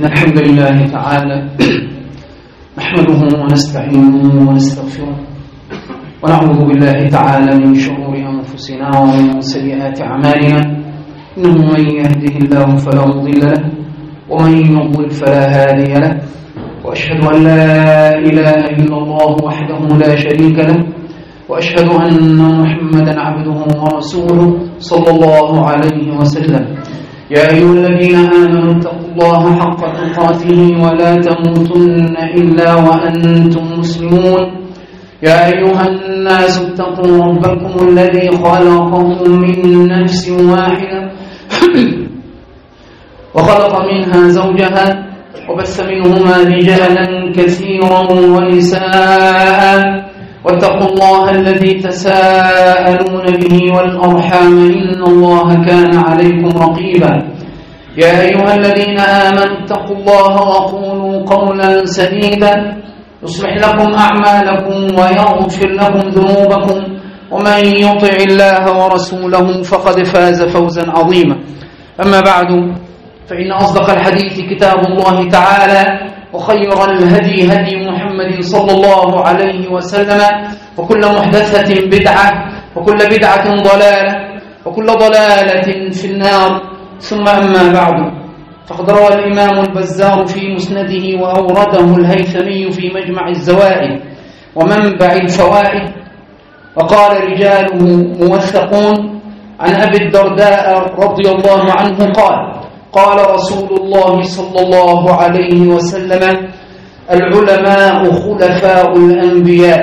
الحمد لله تعالى نحمده ونستعينه ونستغفره ونعوذ بالله تعالى من شرور أنفسنا ومن سيئات أعمالنا، إنه من يهده الله فلا مضل له ومن يضلل فلا هادي له، وأشهد أن لا إله إلا الله وحده لا شريك له، وأشهد أن محمدا عبده ورسوله صلى الله عليه وسلم. يا أيها الذين آمنوا اتقوا الله حق تقاته ولا تموتن إلا وأنتم مسلمون. يا أيها الناس اتقوا ربكم الذي خلقكم من نفس واحدة وخلق منها زوجها وبث منهما رجالا كثيرا ونساء، واتقوا الله الذي تساءلون به والأرحام إن الله كان عليكم رقيبا. يا أيها الذين آمنوا اتقوا الله وقولوا قولا سديدا يصلح لكم أعمالكم ويغفر لكم ذنوبكم، ومن يطع الله ورسوله فقد فاز فوزا عظيما. أما بعد، فإن أصدق الحديث كتاب الله تعالى، وخير الهدي هدي محمد صلى الله عليه وسلم، وكل محدثة بدعة، وكل بدعة ضلالة، وكل ضلالة في النار. ثم أما بعد، فقد روى الإمام البزار في مسنده وأورده الهيثمي في مجمع الزوائد ومنبع الفوائد، وقال رجاله موثقون عن أبي الدرداء رضي الله عنه قال: قال رسول الله صلى الله عليه وسلم: العلماء خلفاء الأنبياء.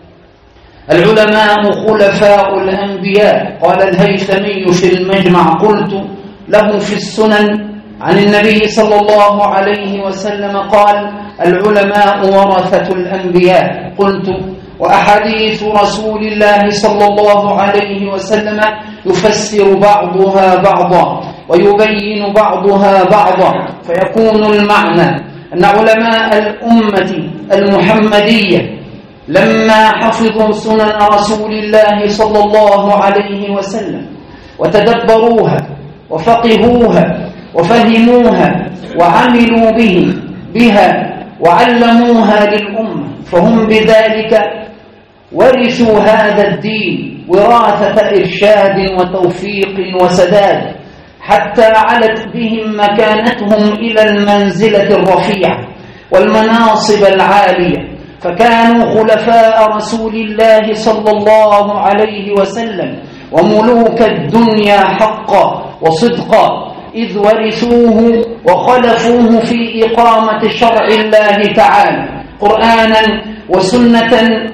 العلماء خلفاء الأنبياء. قال الهيثمي في المجمع: قلت له في السنن عن النبي صلى الله عليه وسلم قال: العلماء ورثة الأنبياء. قلت: وأحاديث رسول الله صلى الله عليه وسلم يفسر بعضها بعضا ويبين بعضها بعضا، فيكون المعنى أن علماء الأمة المحمدية لما حفظوا سنن رسول الله صلى الله عليه وسلم وتدبروها وفقهوها وفهموها وعملوا بها وعلموها للأمة، فهم بذلك ورثوا هذا الدين وراثة إرشاد وتوفيق وسداد، حتى علت بهم مكانتهم إلى المنزلة الرفيعة والمناصب العالية، فكانوا خلفاء رسول الله صلى الله عليه وسلم وملوك الدنيا حقا وصدقا، إذ ورثوه وخلفوه في إقامة شرع الله تعالى قرآنا وسنة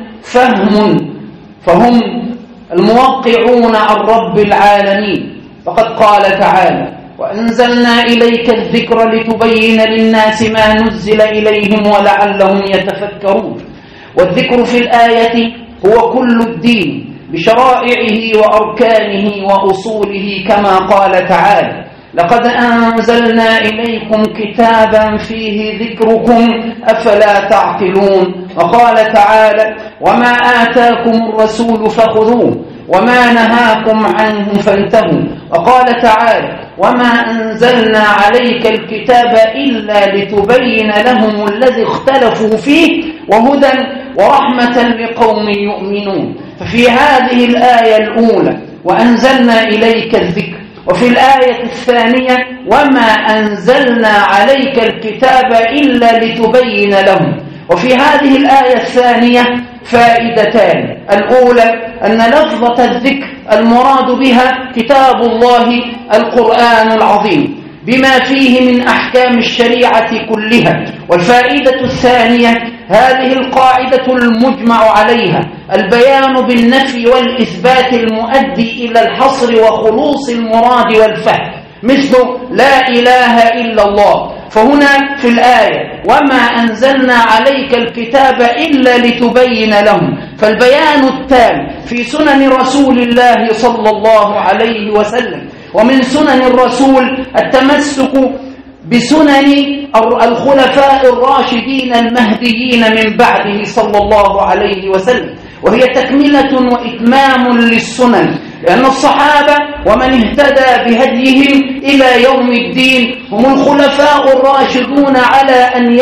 فهم الموقعون عن رب العالمين. فقد قال تعالى: وأنزلنا إليك الذكر لتبين للناس ما نزل إليهم ولعلهم يتفكرون. والذكر في الآية هو كل الدين بشرائعه وأركانه وأصوله، كما قال تعالى: لقد أنزلنا إليكم كتابا فيه ذكركم أفلا تعقلون. وقال تعالى: وما آتاكم الرسول فخذوه وما نهاكم عنه فانتهوا. وقال تعالى: وما أنزلنا عليك الكتاب إلا لتبين لهم الذي اختلفوا فيه وهدى ورحمة لقوم يؤمنون. ففي هذه الآية الأولى وأنزلنا إليك الذكر، وفي الآية الثانية وما أنزلنا عليك الكتاب إلا لتبين لهم. وفي هذه الآية الثانية فائدتان: الأولى أن لفظة الذكر المراد بها كتاب الله القرآن العظيم بما فيه من أحكام الشريعة كلها. والفائدة الثانية هذه القاعدة المجمع عليها: البيان بالنفي والإثبات المؤدي إلى الحصر وخلوص المراد والفهم، مثل لا إله إلا الله. فهنا في الآية وما أنزلنا عليك الكتاب إلا لتبين لهم، فالبيان التام في سنن رسول الله صلى الله عليه وسلم. ومن سنن الرسول التمسك بسنن الخلفاء الراشدين المهديين من بعده صلى الله عليه وسلم، وهي تكملة وإتمام للسنن، لأن الصحابة ومن اهتدى بهديهم إلى يوم الدين هم الخلفاء الراشدون إلى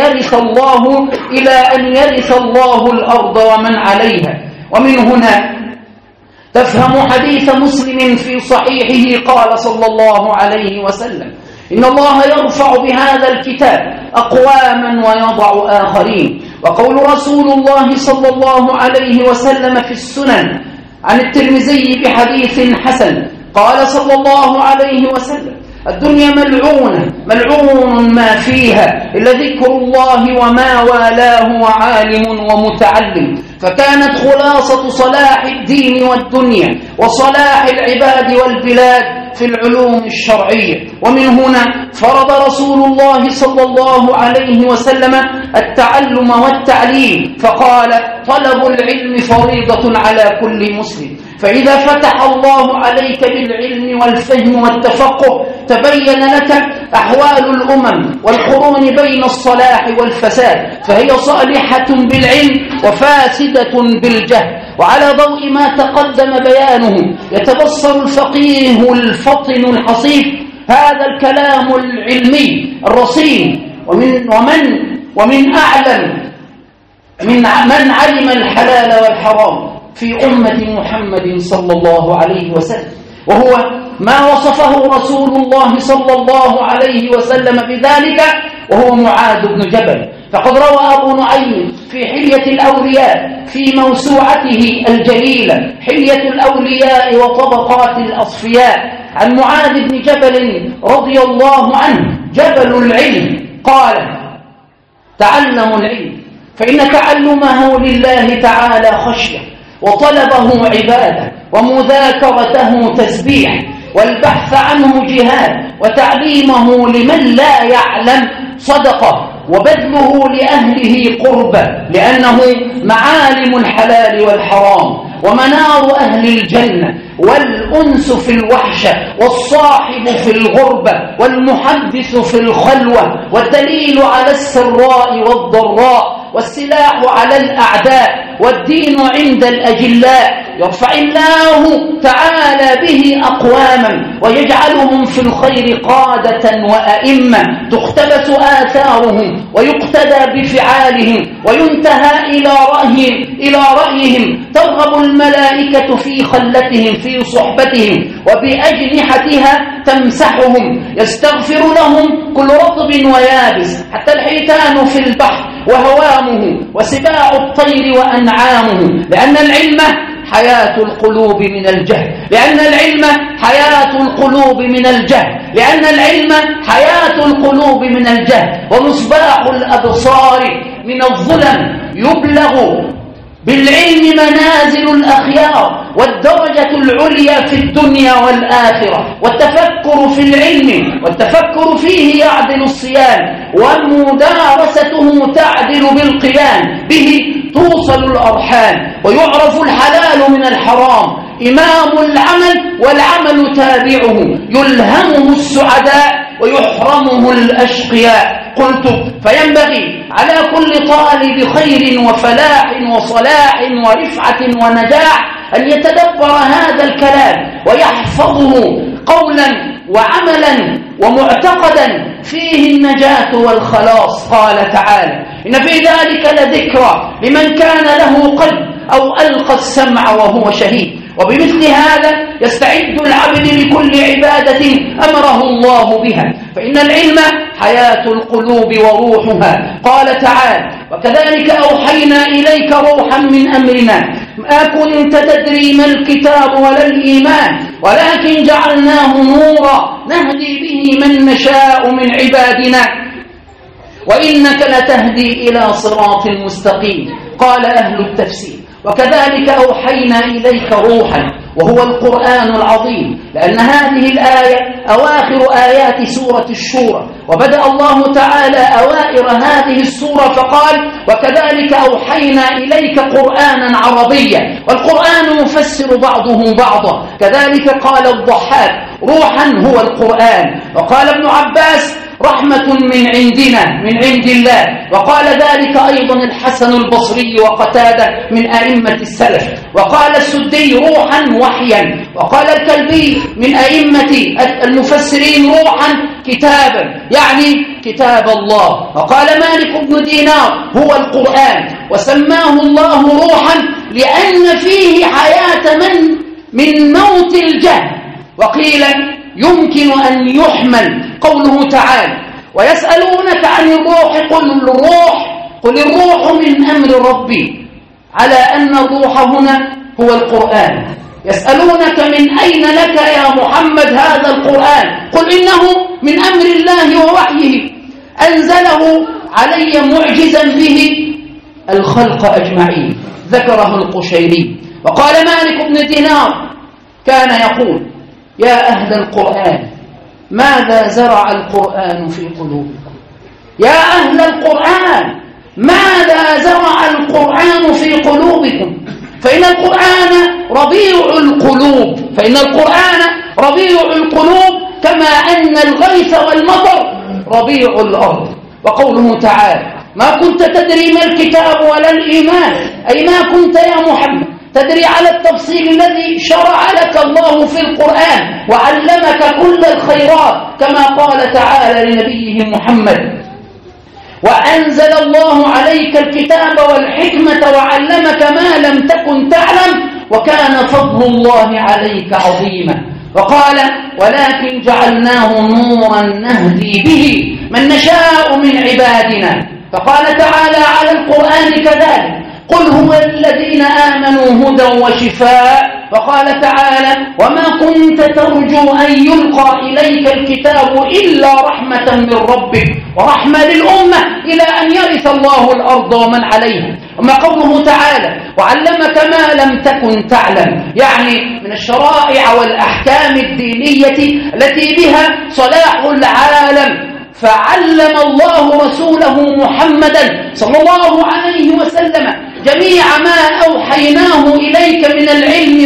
أن يرث الله الأرض ومن عليها. ومن هنا تفهم حديث مسلم في صحيحه قال صلى الله عليه وسلم: إن الله يرفع بهذا الكتاب أقواما ويضع آخرين. وقول رسول الله صلى الله عليه وسلم في السنن عن الترمذي بحديث حسن قال صلى الله عليه وسلم: الدنيا ملعون ما فيها إلا ذكر الله وما والاه وعالم ومتعلم. فكانت خلاصة صلاح الدين والدنيا وصلاح العباد والبلاد في العلوم الشرعية. ومن هنا فرض رسول الله صلى الله عليه وسلم التعلم والتعليم، فقال: طلب العلم فريضة على كل مسلم. فإذا فتح الله عليك بالعلم والفهم والتفقه تبين لك أحوال الأمم والقرون بين الصلاح والفساد، فهي صالحة بالعلم وفاسدة بالجهل. وعلى ضوء ما تقدم بيانه يتبصر الفقيه الفطن الحصيف هذا الكلام العلمي الرصين، ومن أعلم من علم الحلال والحرام في أمة محمد صلى الله عليه وسلم، وهو ما وصفه رسول الله صلى الله عليه وسلم بذلك، وهو معاذ بن جبل. فقد روى أبو نعيم في حلية الأولياء في موسوعته الجليلة حلية الأولياء وطبقات الأصفياء عن معاذ بن جبل رضي الله عنه: جبل العلم، قال: تعلموا العلم فإن تعلمه لله تعالى خشية، وطلبه عبادة، ومذاكرته تسبيح، والبحث عنه جهاد، وتعليمه لمن لا يعلم صدقة، وبذله لأهله قربة، لأنه معالم الحلال والحرام ومنار أهل الجنة، والأنس في الوحشة، والصاحب في الغربة، والمحدث في الخلوة، والدليل على السراء والضراء، والسلاح على الأعداء، والدين عند الأجلاء. يرفع الله تعالى به أقواما ويجعلهم في الخير قادة وأئمة تقتبس آثارهم ويقتدى بفعالهم وينتهى إلى رأيهم ترغب الملائكة في خلتهم في صحبتهم وبأجنحتها تمسحهم. يستغفر لهم كل رطب ويابس حتى الحيتان في البحر وهوامه وسباع الطير وأنعامه، لأن العلم حياة القلوب من الجهل، لأن العلم حياة القلوب من الجهل، لأن العلم حياة القلوب من الجهل، ومصباح الأبصار من الظلم. يبلغ بالعلم منازل الأخيار والدرجة العليا في الدنيا والآخرة. والتفكر في العلم والتفكر فيه يعدل الصيام، ومدارسته تعدل بالقيام به توصل الأرحام، ويعرف الحلال من الحرام. إمام العمل والعمل تابعه، يلهمه السعداء ويحرمه الأشقياء. قلت: فينبغي على كل طالب خير وفلاح وصلاح ورفعة ونجاح أن يتدبر هذا الكلام ويحفظه قولا وعملا ومعتقدا فيه النجاة والخلاص. قال تعالى: إن في ذلك لذكرى لمن كان له قلب أو ألقى السمع وهو شهيد. وبمثل هذا يستعد العبد لكل عبادة أمره الله بها، فإن العلم حياة القلوب وروحها. قال تعالى: وكذلك أوحينا إليك روحا من أمرنا ما كنت تدري ما الكتاب ولا الإيمان ولكن جعلناه نورا نهدي به من نشاء من عبادنا وإنك لتهدي إلى صراط مستقيم. قال أهل التفسير: وكذلك أوحينا إليك روحا، وهو القرآن العظيم، لأن هذه الآية أواخر آيات سورة الشورى، وبدأ الله تعالى أوائر هذه السورة فقال: وكذلك أوحينا إليك قرآنا عربيا، والقرآن يفسر بعضه بعضا. كذلك قال الضحاك: روحا هو القرآن. وقال ابن عباس رحمة من عندنا من عند الله. وقال ذلك أيضا الحسن البصري وقتادة من أئمة السلف. وقال السدي روحا وحيا. وقال الكلبي من أئمة المفسرين روحا كتابا، يعني كتاب الله. وقال مالك بن دينار هو القرآن، وسماه الله روحا لأن فيه حياة من موت الجهل. وقيل يمكن أن يحمل قوله تعالى ويسألونك عن الروح قل الروح من أمر ربي، على أن الروح هنا هو القرآن. يسألونك من أين لك يا محمد هذا القرآن؟ قل إنه من أمر الله ووحيه، أنزله علي معجزا به الخلق أجمعين. ذكره القشيري. وقال مالك بن دينار كان يقول يا أهل القرآن ماذا زرع القرآن في قلوبكم؟ يا أهل القرآن ماذا زرع القرآن في قلوبكم؟ فإن القرآن ربيع القلوب، كما أن الغيث والمطر ربيع الأرض. وقوله تعالى ما كنت تدري ما الكتاب ولا الإيمان، أي ما كنت يا محمد تدري على التفصيل الذي شرع لك الله في القرآن وعلمك كل الخيرات، كما قال تعالى لنبيه محمد وأنزل الله عليك الكتاب والحكمة وعلمك ما لم تكن تعلم وكان فضل الله عليك عظيما. وقال ولكن جعلناه نورا نهدي به من نشاء من عبادنا. فقال تعالى على القرآن كذلك قل هو الذين آمنوا هدى وشفاء. وقال تعالى وما كنت ترجو أن يلقى إليك الكتاب إلا رحمة من ربك ورحمة للأمة إلى أن يرث الله الأرض ومن عليها. وما قوله تعالى وعلمك ما لم تكن تعلم، يعني من الشرائع والأحكام الدينية التي بها صلاح العالم. فعلم الله رسوله محمدا صلى الله عليه وسلم جميع ما أوحيناه إليك من العلم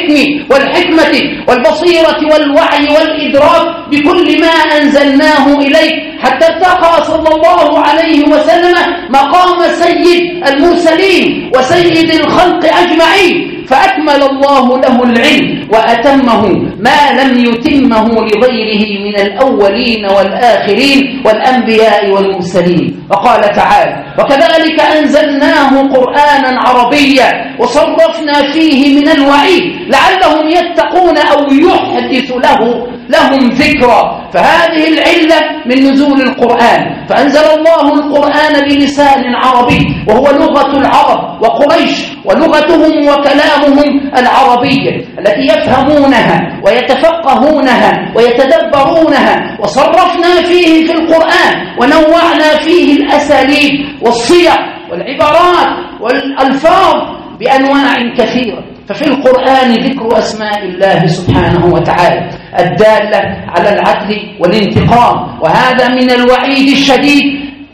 والحكمة والبصيرة والوعي والإدراك بكل ما أنزلناه إليك، حتى ارتقى صلى الله عليه وسلم مقام سيد المرسلين وسيد الخلق أجمعين، فأكمل الله له العلم وأتمه ما لم يتمه لغيره من الأولين والآخرين والأنبياء والمرسلين. وقال تعالى وكذلك أنزلناه قرآنا عربيا وصرفنا فيه من الوعيد لعلهم يتقون أو يحدث لهم ذكرى. فهذه العلة من نزول القرآن، فأنزل الله القرآن بلسان عربي وهو لغة العرب وقريش، ولغتهم وكلامهم العربية التي يفهمونها ويتفقهونها ويتدبرونها. وصرفنا فيه في القرآن ونوعنا فيه الأساليب والصيغ والعبارات والألفاظ بأنواع كثيرة. ففي القرآن ذكر أسماء الله سبحانه وتعالى الدالة على العدل والانتقام، وهذا من الوعيد الشديد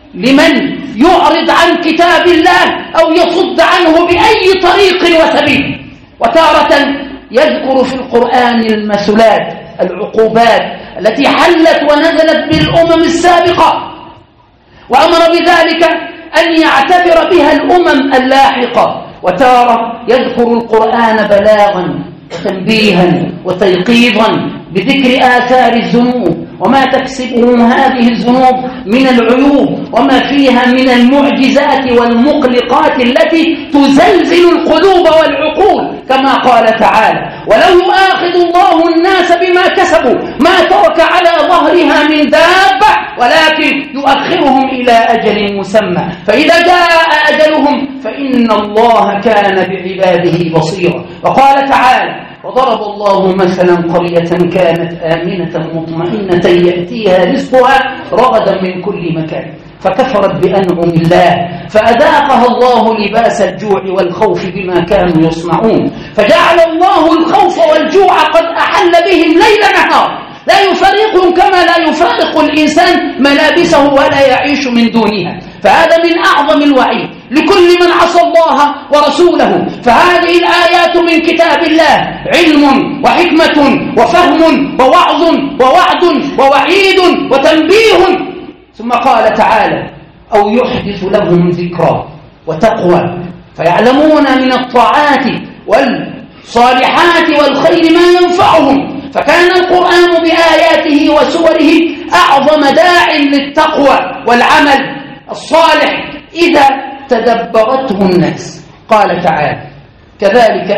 لمن يعرض عن كتاب الله أو يصد عنه بأي طريق وسبيل. وتارة يذكر في القرآن المثلات العقوبات التي حلت ونزلت بالأمم السابقة، وأمر بذلك أن يعتبر بها الأمم اللاحقة. وتارة يذكر القرآن بلاغا وتنبيها وتيقيظا بذكر آثار الذنوب وما تكسبه هذه الذنوب من العيوب وما فيها من المعجزات والمقلقات التي تزلزل القلوب والعقول، كما قال تعالى ولو يؤاخذ الله الناس بما كسبوا ما ترك على ظهرها من دابة ولكن يؤخرهم إلى أجل مسمى فإذا جاء أجلهم فإن الله كان بعباده بصيرا. وقال تعالى وضرب الله مثلا قرية كانت آمنة مطمئنة يأتيها رزقها رغدا من كل مكان فكفرت بأنعم الله فأذاقها الله لباس الجوع والخوف بما كانوا يصنعون فجعل الله الخوف والجوع قد أحل بهم ليل نهار لا يفارقهم كما لا يفارق الإنسان ملابسه ولا يعيش من دونها. فهذا من أعظم الوعيد لكل من عصى الله ورسوله. فهذه الآيات من كتاب الله علم وحكمة وفهم ووعظ ووعد ووعيد وتنبيه ثم قال تعالى أو يحدث لهم ذكرى وتقوى فيعلمون من الطاعات والصالحات والخير ما ينفعهم. فكان القرآن بآياته وسوره أعظم داع للتقوى والعمل الصالح إذا تدبرته الناس. قال تعالى كذلك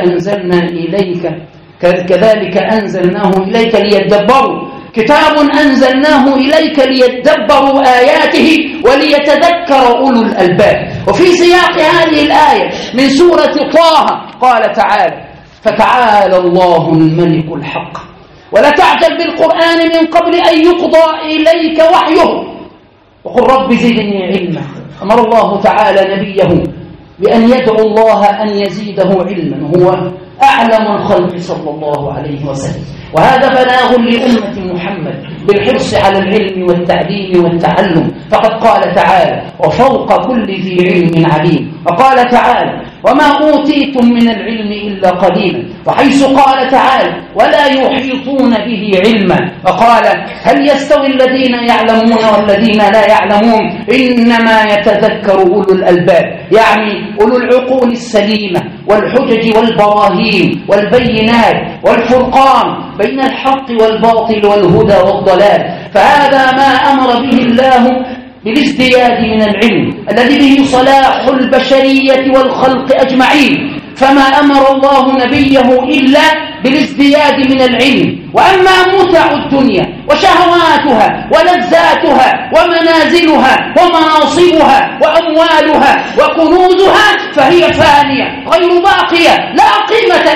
أنزلناه إليك ليدبروا كتاب أنزلناه إليك ليدبروا آياته وليتذكر أولو الألباب. وفي سياق هذه الآية من سورة طه قال تعالى فتعالى الله الملك الحق ولا تعجل بالقرآن من قبل أن يقضى إليك وحيه وقل رب زدني علما. أمر الله تعالى نبيه بأن يدعو الله أن يزيده علما، هو أعلم الخلق صلى الله عليه وسلم. وهذا بلاغ لأمة محمد بالحرص على العلم والتعليم والتعلم. فقد قال تعالى وفوق كل ذي علم عليم. وقال تعالى وما أوتيتم من العلم إلا قليلا. وحيث قال تعالى ولا يحيطون به علما. وقال هل يستوي الذين يعلمون والذين لا يعلمون إنما يتذكر أولو الألباب، يعني أولو العقول السليمة والحجج والبراهين والبينات والفرقان بين الحق والباطل والهدى والضلال. فهذا ما أمر به الله بالازدياد من العلم الذي به صلاح البشرية والخلق أجمعين. فما أمر الله نبيه إلا بالازدياد من العلم. وأما متع الدنيا وشهواتها ولذاتها ومنازلها ومناصبها وأموالها وكنوزها فهي فانية غير باقية لا قيمة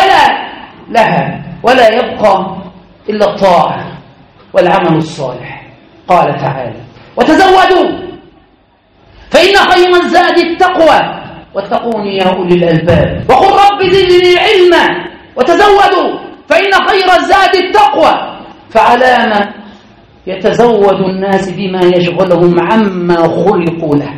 لها ولا يبقى إلا الطاعة والعمل الصالح. قال تعالى وتزودوا فإن خير الزاد التقوى واتقوني يا أولي الألباب وقل رب زدني علما. وتزودوا فإن خير الزاد التقوى. فعلامة يتزود الناس بما يشغلهم عما خلقوا له.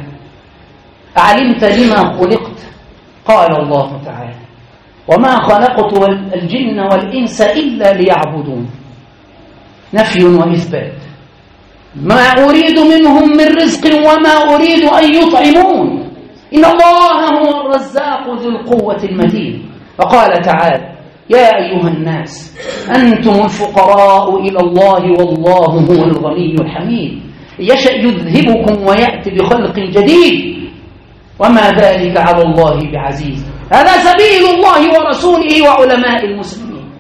أعلمت لما خلقت؟ قال الله تعالى وما خلقت الجن والإنس إلا ليعبدون. نفي وإثبات. ما أريد منهم من رزق وما أريد أن يطعمون إن الله هو الرزاق ذو القوة المتين. وقال تعالى يا أيها الناس أنتم الفقراء إلى الله والله هو الغني الحميد يشأ يذهبكم ويأتي بخلق جديد وما ذلك على الله بعزيز. هذا سبيل الله ورسوله وعلماء المسلمين.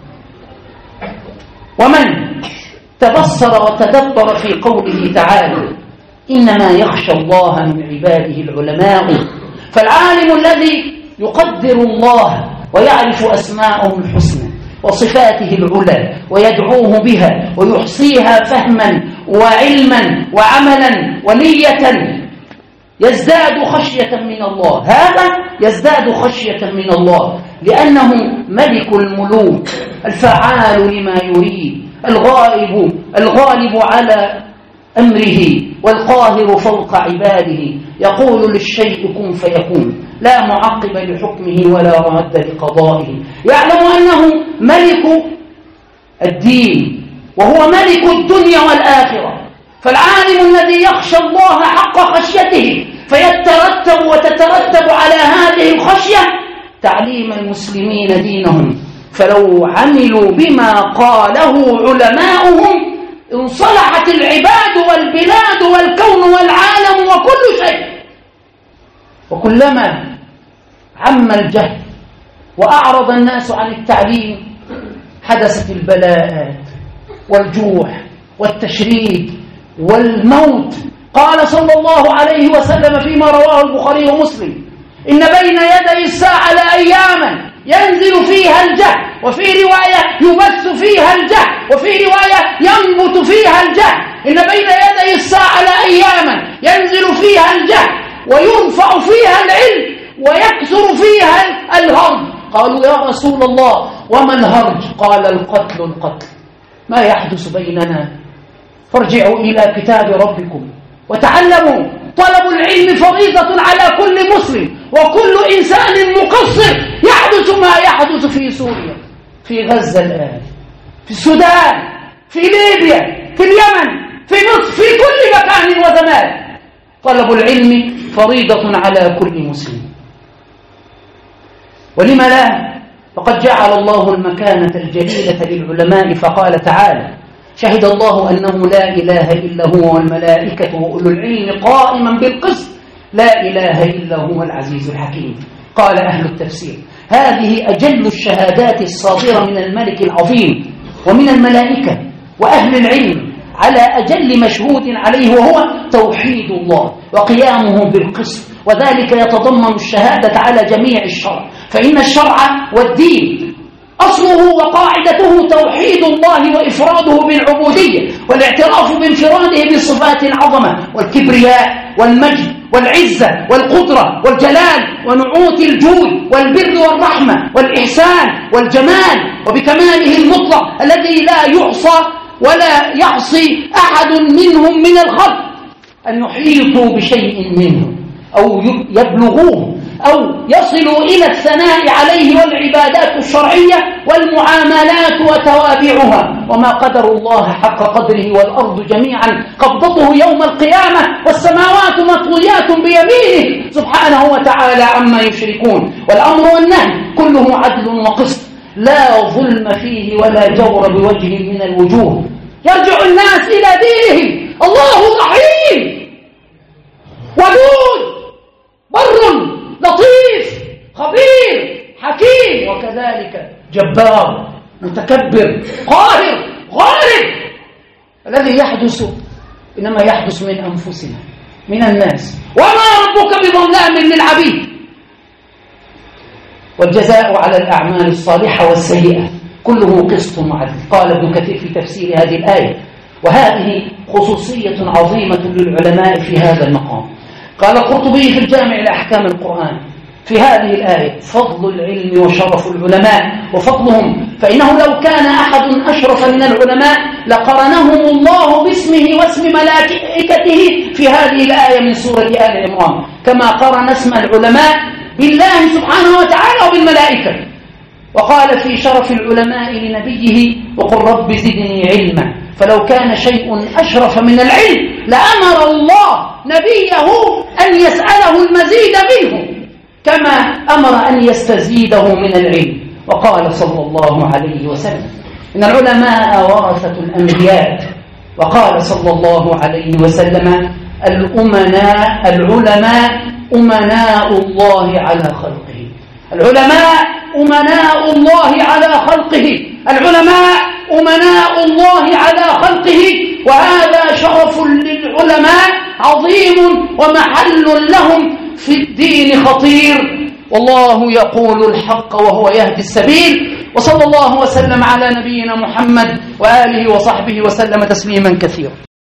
ومن تبصر وتدبر في قوله تعالى إنما يخشى الله من عباده العلماء. فالعالم الذي يقدر الله ويعرف أسماءه الحسنى وصفاته العلى ويدعوه بها ويحصيها فهما وعلما وعملا ونية يزداد خشية من الله. هذا يزداد خشية من الله لأنه ملك الملوك الفعال لما يريد الغالب على أمره والقاهر فوق عباده. يقول للشيء كن فيكون لا معقب لحكمه ولا راد لقضائه. يعلم أنه ملك الدين وهو ملك الدنيا والآخرة. فالعالم الذي يخشى الله حق خشيته فيترتب وتترتب على هذه الخشية تعليم المسلمين دينهم. فلو عملوا بما قاله علماؤهم انصلحت العباد والبلاد والكون والعالم وكل شيء. وكلما عم الجهل وأعرض الناس عن التعليم حدثت البلاءات والجوع والتشريد والموت. قال صلى الله عليه وسلم فيما رواه البخاري ومسلم إن بين يدي الساعة لأياما ينزل فيها الجهل وفي رواية يبث فيها الجهل وفي رواية ينبت فيها الجهل. إن بين يدي الساعة لأياما ينزل فيها الجهل ويرفع فيها العلم ويكثر فيها الهرج. قالوا يا رسول الله وما الهرج؟ قال القتل. ما يحدث بيننا فارجعوا إلى كتاب ربكم وتعلموا. طلب العلم فريضة على كل مسلم وكل إنسان مقصر. يحدث ما يحدث في سوريا، في غزة الآن، في السودان، في ليبيا، في اليمن، في مصر في كل مكان وزمان. طلب العلم فريضة على كل مسلم، ولم لا؟ فقد جعل الله المكانة الجليلة للعلماء فقال تعالى: شهد الله أنه لا إله إلا هو والملائكة وأولو العلم قائما بالقسط لا إله إلا هو العزيز الحكيم. قال أهل التفسير: هذه أجل الشهادات الصادرة من الملك العظيم ومن الملائكة وأهل العلم على أجل مشهود عليه، وهو توحيد الله وقيامه بالقسط، وذلك يتضمن الشهادة على جميع الشرع، فإن الشرع والدين أصله وقاعدته توحيد الله وإفراده بالعبودية والاعتراف بانفراده بصفات العظمة والكبرياء والمجد والعزة والقدرة والجلال ونعوت الجود والبر والرحمة والإحسان والجمال، وبكماله المطلق الذي لا يحصى ولا يعصي أحد منهم من الخلق أن يحيطوا بشيء منه أو يبلغوه أو يصلوا إلى الثناء عليه، والعبادات الشرعية والمعاملات وتوابعها، وما قدر الله حق قدره، والأرض جميعا قبضته يوم القيامة والسماوات مطويات بيمينه سبحانه وتعالى عما يشركون. والأمر والنهي كله عدل وقسط، لا ظلم فيه ولا جور بوجه من الوجوه. يرجع الناس إلى دينهم. الله رحيم ودود بر لطيف خبير حكيم، وكذلك جبار متكبر قاهر غالب. الذي يحدث إنما يحدث من أنفسنا من الناس، وما ربك بظلام للعبيد. والجزاء على الأعمال الصالحة والسيئة كله قسط وعدل. قال ابن كثير في تفسير هذه الآية: وهذه خصوصية عظيمة للعلماء في هذا المقام. قال القرطبي في الجامع لأحكام القرآن في هذه الآية: فضل العلم وشرف العلماء وفضلهم، فإنه لو كان أحد أشرف من العلماء لقرنهم الله باسمه واسم ملائكته في هذه الآية من سورة آل عمران، كما قرن اسم العلماء بالله سبحانه وتعالى وبالملائكة. وقال في شرف العلماء لنبيه: وقل رب زدني علما. فلو كان شيء أشرف من العلم لأمر الله نبيه أن يسأله المزيد منه، كما أمر أن يستزيده من العلم. وقال صلى الله عليه وسلم: إن العلماء ورثة الأنبياء. وقال صلى الله عليه وسلم: العلماء أمناء الله على خلقه. العلماء أمناء الله على خلقه. العلماء أمناء الله على خلقه. وهذا شرف للعلماء عظيم ومحل لهم في الدين خطير. والله يقول الحق وهو يهدي السبيل. وصلى الله وسلم على نبينا محمد وآله وصحبه وسلم تسليما كثيرا.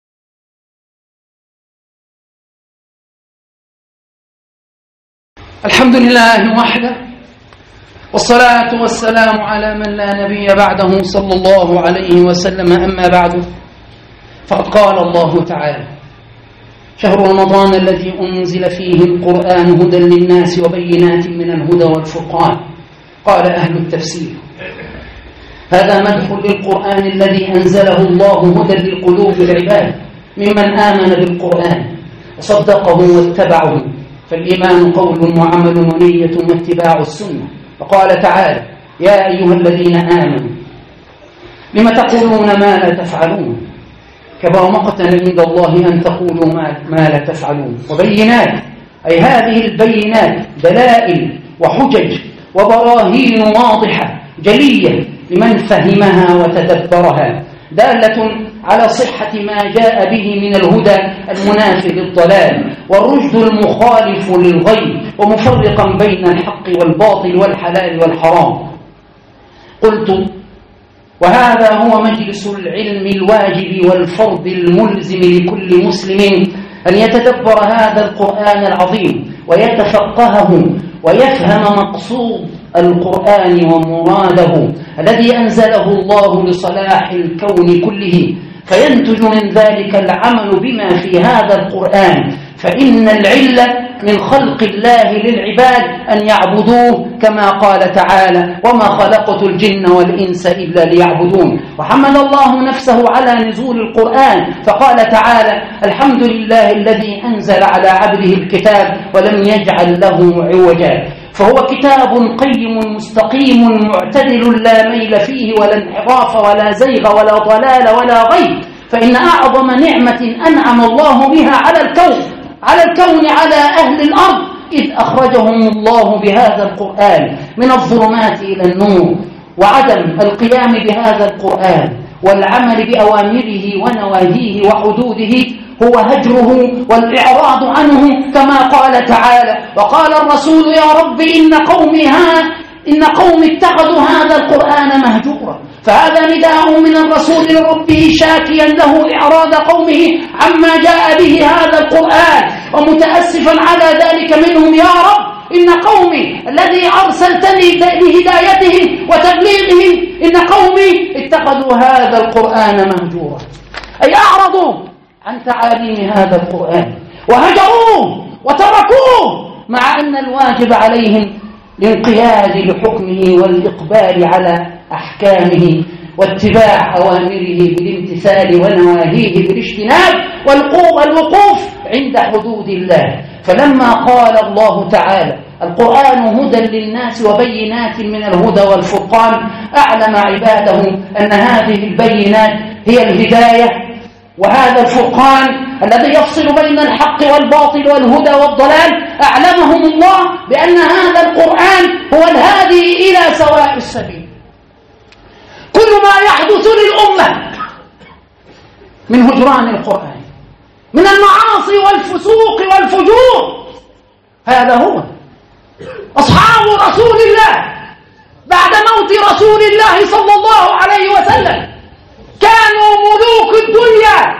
الحمد لله وحده، والصلاة والسلام على من لا نبي بعده صلى الله عليه وسلم. أما بعد، فقد قال الله تعالى: شهر رمضان الذي أنزل فيه القرآن هدى للناس وبينات من الهدى والفرقان. قال أهل التفسير: هذا مدح للقرآن الذي أنزله الله هدى لقلوب العباد ممن آمن بالقرآن وصدقه واتبعه، فالإيمان قول وعمل ونية واتباع السنة. وقال تعالى: يا أيها الذين آمنوا لم تقولون ما لا تفعلون، كبر مقتا عند الله أن تقولوا ما لا تفعلون. وبينات، أي هذه البينات دلائل وحجج وبراهين واضحة جلية لمن فهمها وتدبرها، دالة على صحة ما جاء به من الهدى المنافي للضلال والرشد المخالف للغي، ومفرقا بين الحق والباطل والحلال والحرام. قلت: وهذا هو مجلس العلم الواجب والفرض الملزم لكل مسلم أن يتدبر هذا القرآن العظيم ويتفقهه ويفهم مقصود القرآن ومراده الذي أنزله الله لصلاح الكون كله، فينتج من ذلك العمل بما في هذا القرآن. فإن العلة من خلق الله للعباد أن يعبدوه كما قال تعالى: وما خلقت الجن والإنس إلا ليعبدون. وحمد الله نفسه على نزول القرآن فقال تعالى: الحمد لله الذي أنزل على عبده الكتاب ولم يجعل له عوجا. فهو كتاب قيم مستقيم معتدل لا ميل فيه ولا انحراف ولا زيغ ولا ضلال ولا غي. فإن أعظم نعمة أنعم الله بها على الكون على أهل الأرض إذ أخرجهم الله بهذا القرآن من الظلمات إلى النور. وعدم القيام بهذا القرآن والعمل بأوامره ونواهيه وحدوده هو هجره والإعراض عنه، كما قال تعالى: وقال الرسول يا رب إن قومي اتخذوا هذا القرآن مهجورا. فهذا نداء من الرسول لربه شاكيا له إعراض قومه عما جاء به هذا القرآن، ومتأسفا على ذلك منهم: يا رب إن قومي الذي أرسلتني لهدايتهم وتبليغهم إن قومي اتخذوا هذا القرآن مهجورا، أي أعرضوا عن تعاليم هذا القرآن وهجروه وتركوه، مع أن الواجب عليهم الانقياد لحكمه والإقبال على أحكامه واتباع أوامره بالامتثال ونواهيه بالاجتناب والوقوف عند حدود الله. فلما قال الله تعالى: القرآن هدى للناس وبينات من الهدى والفرقان، أعلم عباده أن هذه البينات هي الهداية، وهذا الفرقان الذي يفصل بين الحق والباطل والهدى والضلال، أعلمهم الله بأن هذا القرآن هو الهادي إلى سواء السبيل. كل ما يحدث للأمة من هجران القرآن، من المعاصي والفسوق والفجور، هذا هو. أصحاب رسول الله بعد موت رسول الله صلى الله عليه وسلم كانوا ملوك الدنيا،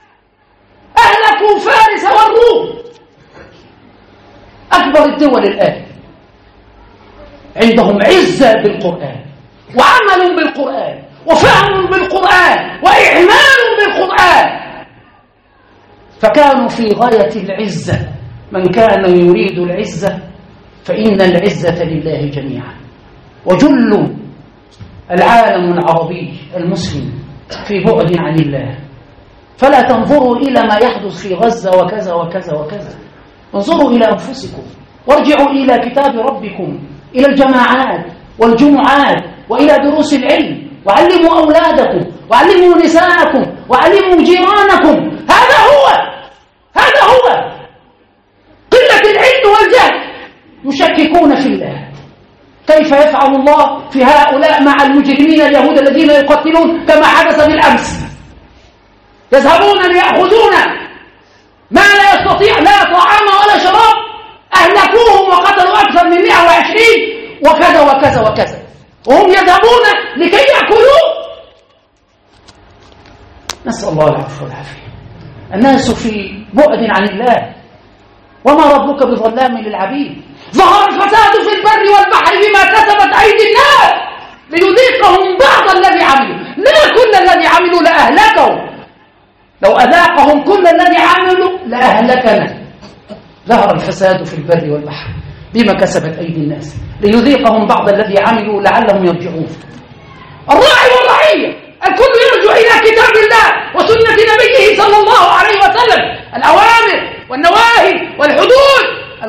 أهلكوا فارس والروم، أكبر الدول الآن عندهم عزة بالقرآن وعمل بالقرآن وفهم بالقرآن وإعمال بالقرآن، فكانوا في غاية العزة. من كان يريد العزة فإن العزة لله جميعا. وجل العالم العربي المسلم في بعد عن الله، فلا تنظروا إلى ما يحدث في غزة وكذا وكذا وكذا، انظروا إلى أنفسكم وارجعوا إلى كتاب ربكم، إلى الجماعات والجمعات وإلى دروس العلم، وعلموا أولادكم وعلموا نساءكم وعلموا جيرانكم. هذا هو قلة العلم والجهل. يشككون في الله. كيف يفعل الله في هؤلاء مع المجرمين اليهود الذين يقتلون كما حدث بالأمس؟ يذهبون ليأخذون ما لا يستطيع لا طعام ولا شراب، أهلكوهم وقتلوا أكثر من 120 وكذا وكذا وكذا، وهم يذهبون لكي يأكلوا. نسأل الله العفو والعافية. الناس في بعد عن الله، وما ربك بظلام للعبيد. ظهر الفساد في البر والبحر بما كسبت أيدي الناس ليذيقهم بعض الذي عملوا. لا كل الذي عملوا لأهلكهم، لو أذاقهم كل الذي عملوا لأهلكنا. ظهر الفساد في البر والبحر بما كسبت أيدي الناس ليذيقهم بعض الذي عملوا لعلهم يرجعون. الراعي والرعية الكل يرجع إلى كتاب الله وسنة نبيه صلى الله عليه وسلم، الأوامر والنواهي والحدود،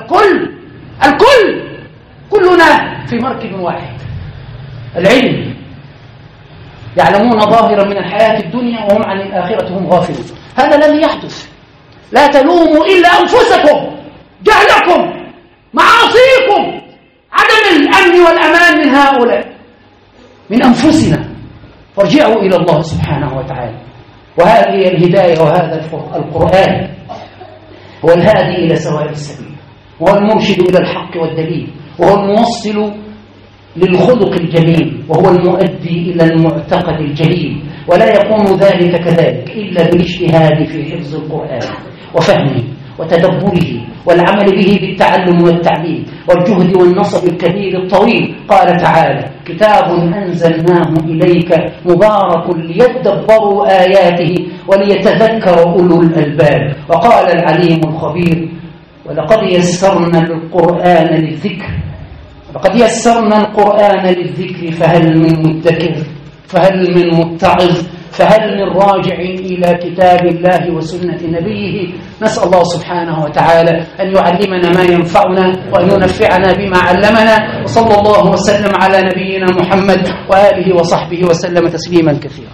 الكل كلنا في مركب واحد. العلم يعلمون ظاهرا من الحياة الدنيا وهم عن الآخرة هم غافلون. هذا الذي يحدث. لا تلوموا إلا أنفسكم، جهلكم، معاصيكم، عدم الأمن والأمان من هؤلاء، من أنفسنا. فارجعوا إلى الله سبحانه وتعالى. وهذه الهداية، وهذا القرآن هو الهادي إلى سواء السبيل، وهو المرشد إلى الحق والدليل، وهو الموصل للخلق الجميل، وهو المؤدي إلى المعتقد الجليل. ولا يكون ذلك كذلك إلا بالاجتهاد في حفظ القرآن وفهمه وتدبره والعمل به بالتعلم والتعليم والجهد والنصب الكبير الطويل. قال تعالى: كتاب أنزلناه إليك مبارك ليدبروا آياته وليتذكر أولو الألباب. وقال العليم الخبير: ولقد يسرنا القرآن للذكر فهل من مدكر فهل من متعظ فهل من راجع إلى كتاب الله وسنة نبيه. نسأل الله سبحانه وتعالى أن يعلمنا ما ينفعنا وأن ينفعنا بما علمنا. وصلى الله وسلم على نبينا محمد وآله وصحبه وسلم تسليما كثيرا.